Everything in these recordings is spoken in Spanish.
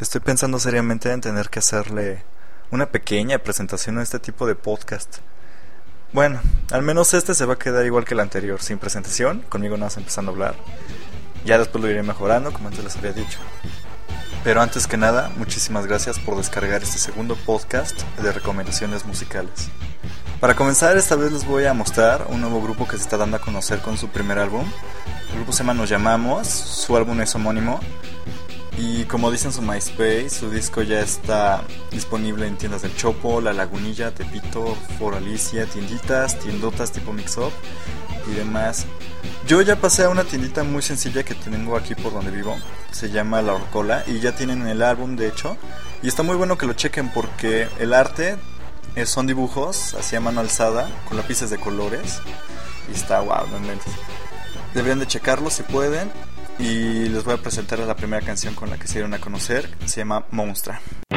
Estoy pensando seriamente en tener que hacerle una pequeña presentación a este tipo de podcast. Bueno, al menos este se va a quedar igual que el anterior, sin presentación, conmigo nada más empezando a hablar. Ya después lo iré mejorando, como antes les había dicho. Pero antes que nada, muchísimas gracias por descargar este segundo podcast de recomendaciones musicales. Para comenzar, esta vez les voy a mostrar un nuevo grupo que se está dando a conocer con su primer álbum. El grupo se llama Nos Llamamos, su álbum es homónimo. Y como dicen en su MySpace, su disco ya está disponible en tiendas del Chopo, La Lagunilla, Tepito, Foro Alicia, tienditas, tiendotas tipo Mix-Up y demás. Yo ya pasé a una tiendita muy sencilla que tengo aquí por donde vivo, se llama La Orcola, y ya tienen el álbum de hecho. Y está muy bueno que lo chequen porque el arte son dibujos así a mano alzada, con lápices de colores. Y está wow, no inventes. Deberían de checarlo si pueden. Y les voy a presentar la primera canción con la que se dieron a conocer. Se llama Monstra.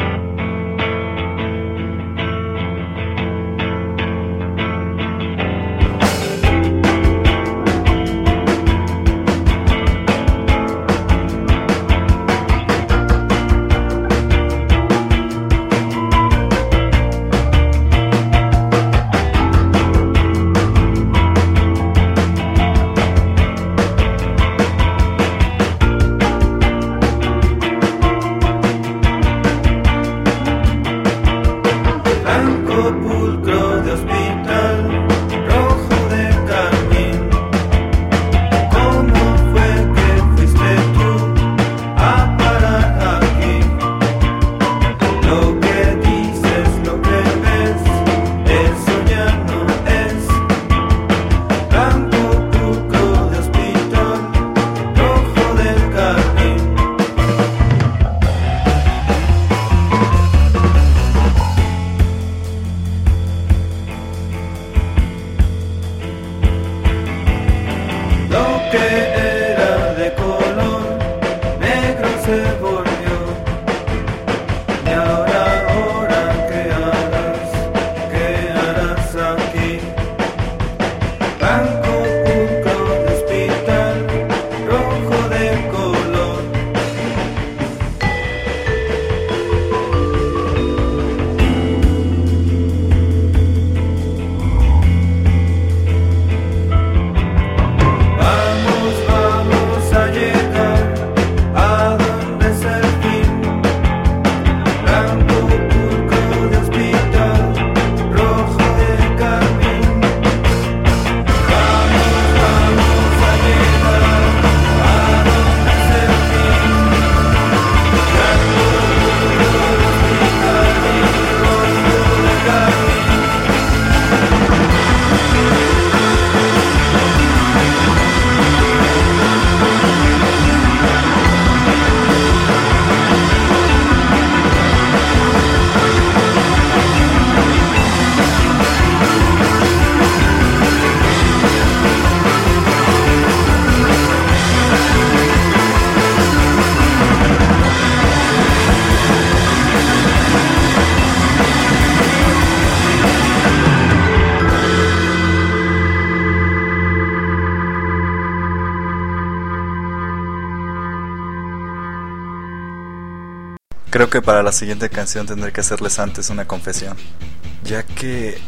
Creo que para la siguiente canción tendré que hacerles antes una confesión, ya que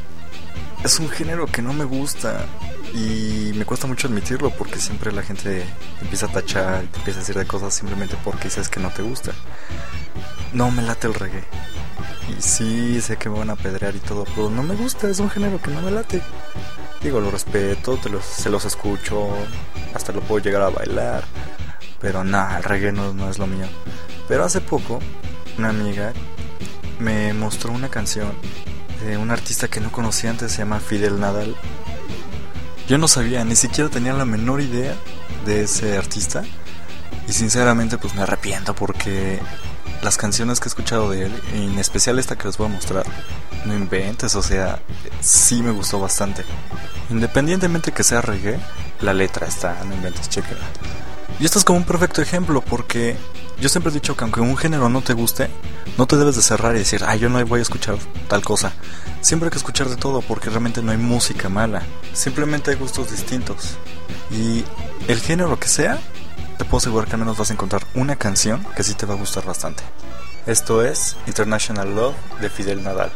es un género que no me gusta y me cuesta mucho admitirlo porque siempre la gente empieza a tachar y te empieza a decir de cosas simplemente porque dices que no te gusta. No me late el reggae y sí sé que me van a apedrear y todo, pero no me gusta, es un género que no me late. Digo, lo respeto, se los escucho, hasta lo puedo llegar a bailar, pero nada, el reggae no es lo mío. Pero hace poco una amiga me mostró una canción de un artista que no conocía antes, se llama Fidel Nadal. Yo no sabía, ni siquiera tenía la menor idea de ese artista. Y sinceramente pues me arrepiento porque las canciones que he escuchado de él, en especial esta que les voy a mostrar, no inventes, o sea, sí me gustó bastante. Independientemente que sea reggae, la letra está, no inventes, chéquenla. Y esto es como un perfecto ejemplo porque yo siempre he dicho que aunque un género no te guste, no te debes de cerrar y decir, yo no voy a escuchar tal cosa. Siempre hay que escuchar de todo porque realmente no hay música mala, simplemente hay gustos distintos. Y el género que sea, te puedo asegurar que al menos vas a encontrar una canción que sí te va a gustar bastante. Esto es International Love de Fidel Nadal.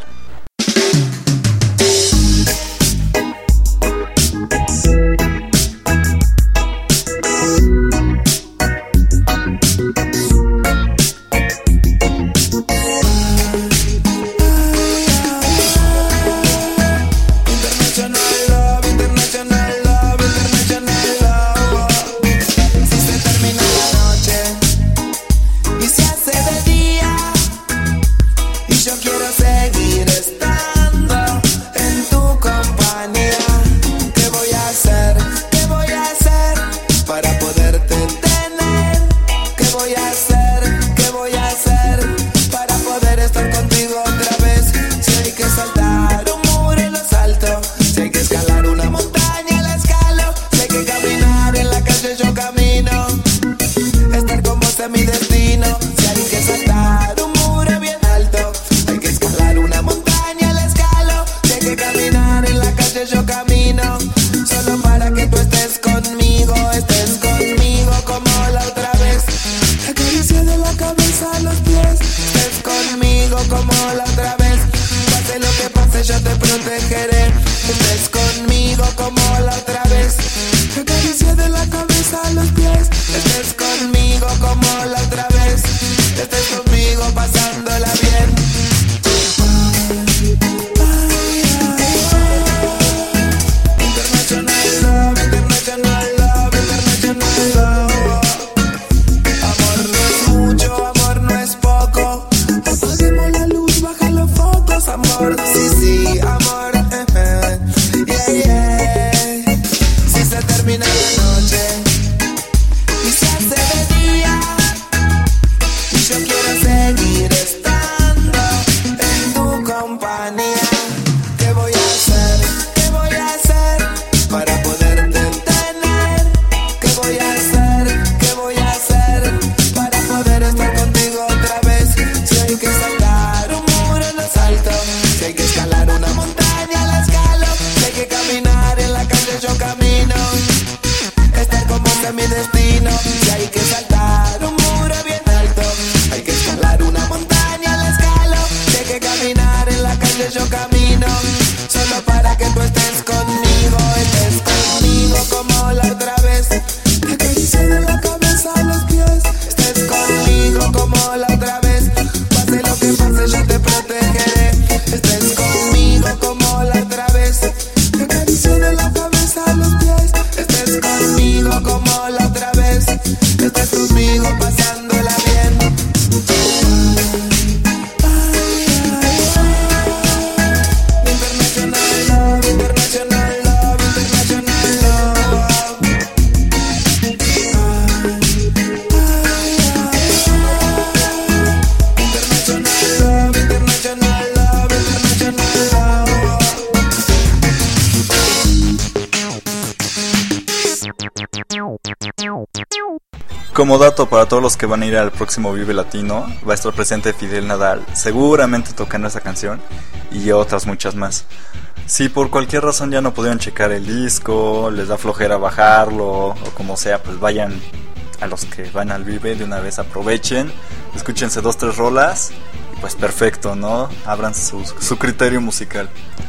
Como dato para todos los que van a ir al próximo Vive Latino, va a estar presente Fidel Nadal, seguramente tocando esa canción y otras muchas más. Si por cualquier razón ya no pudieron checar el disco, les da flojera bajarlo o como sea, pues vayan a los que van al Vive de una vez, aprovechen, escúchense 2-3 rolas y pues perfecto, ¿no? Abran su criterio musical.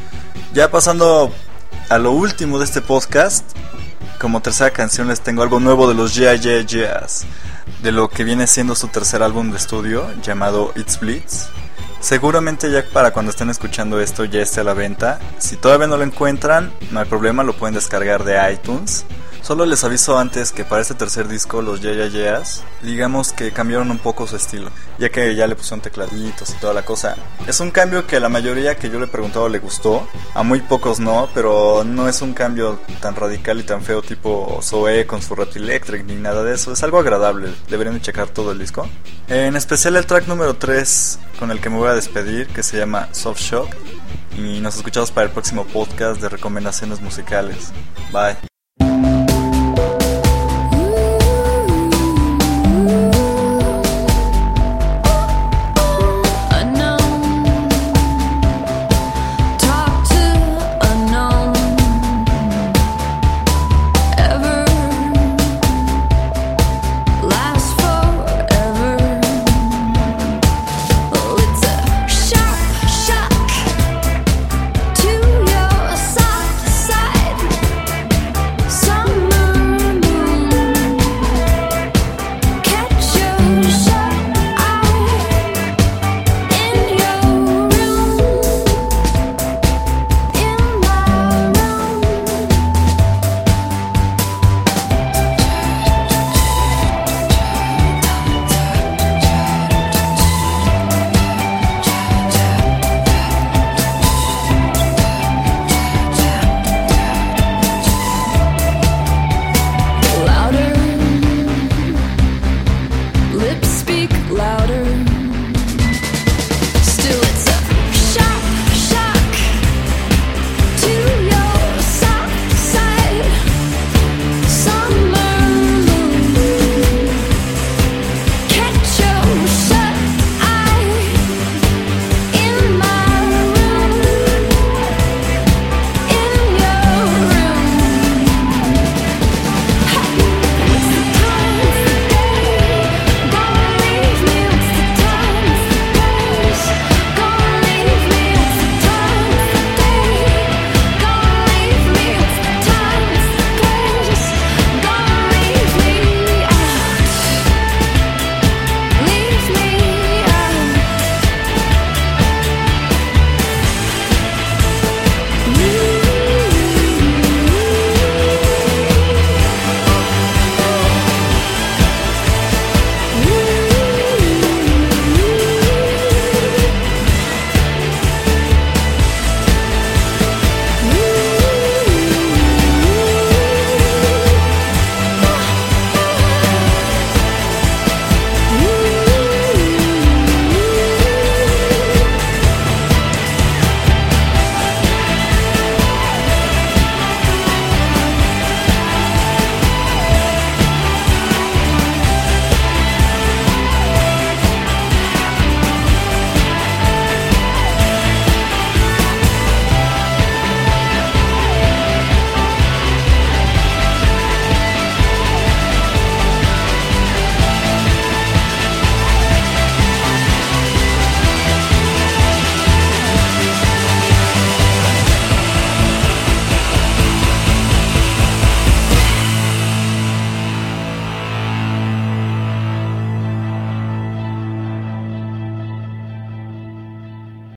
Ya pasando a lo último de este podcast, como tercera canción les tengo algo nuevo de los Yeah Yeah Yeahs, de lo que viene siendo su tercer álbum de estudio llamado It's Blitz. Seguramente ya para cuando estén escuchando esto ya esté a la venta. Si todavía no lo encuentran, no hay problema, lo pueden descargar de iTunes. Solo les aviso antes que para este tercer disco los Yeah Yeah Yeahs, digamos que cambiaron un poco su estilo, ya que ya le pusieron tecladitos y toda la cosa. Es un cambio que a la mayoría que yo le he preguntado le gustó, a muy pocos no, pero no es un cambio tan radical y tan feo tipo Zoé con su Rap Electric ni nada de eso. Es algo agradable, deberían de checar todo el disco. En especial el track número 3 con el que me voy a despedir, que se llama Soft Shock. Y nos escuchamos para el próximo podcast de recomendaciones musicales. Bye.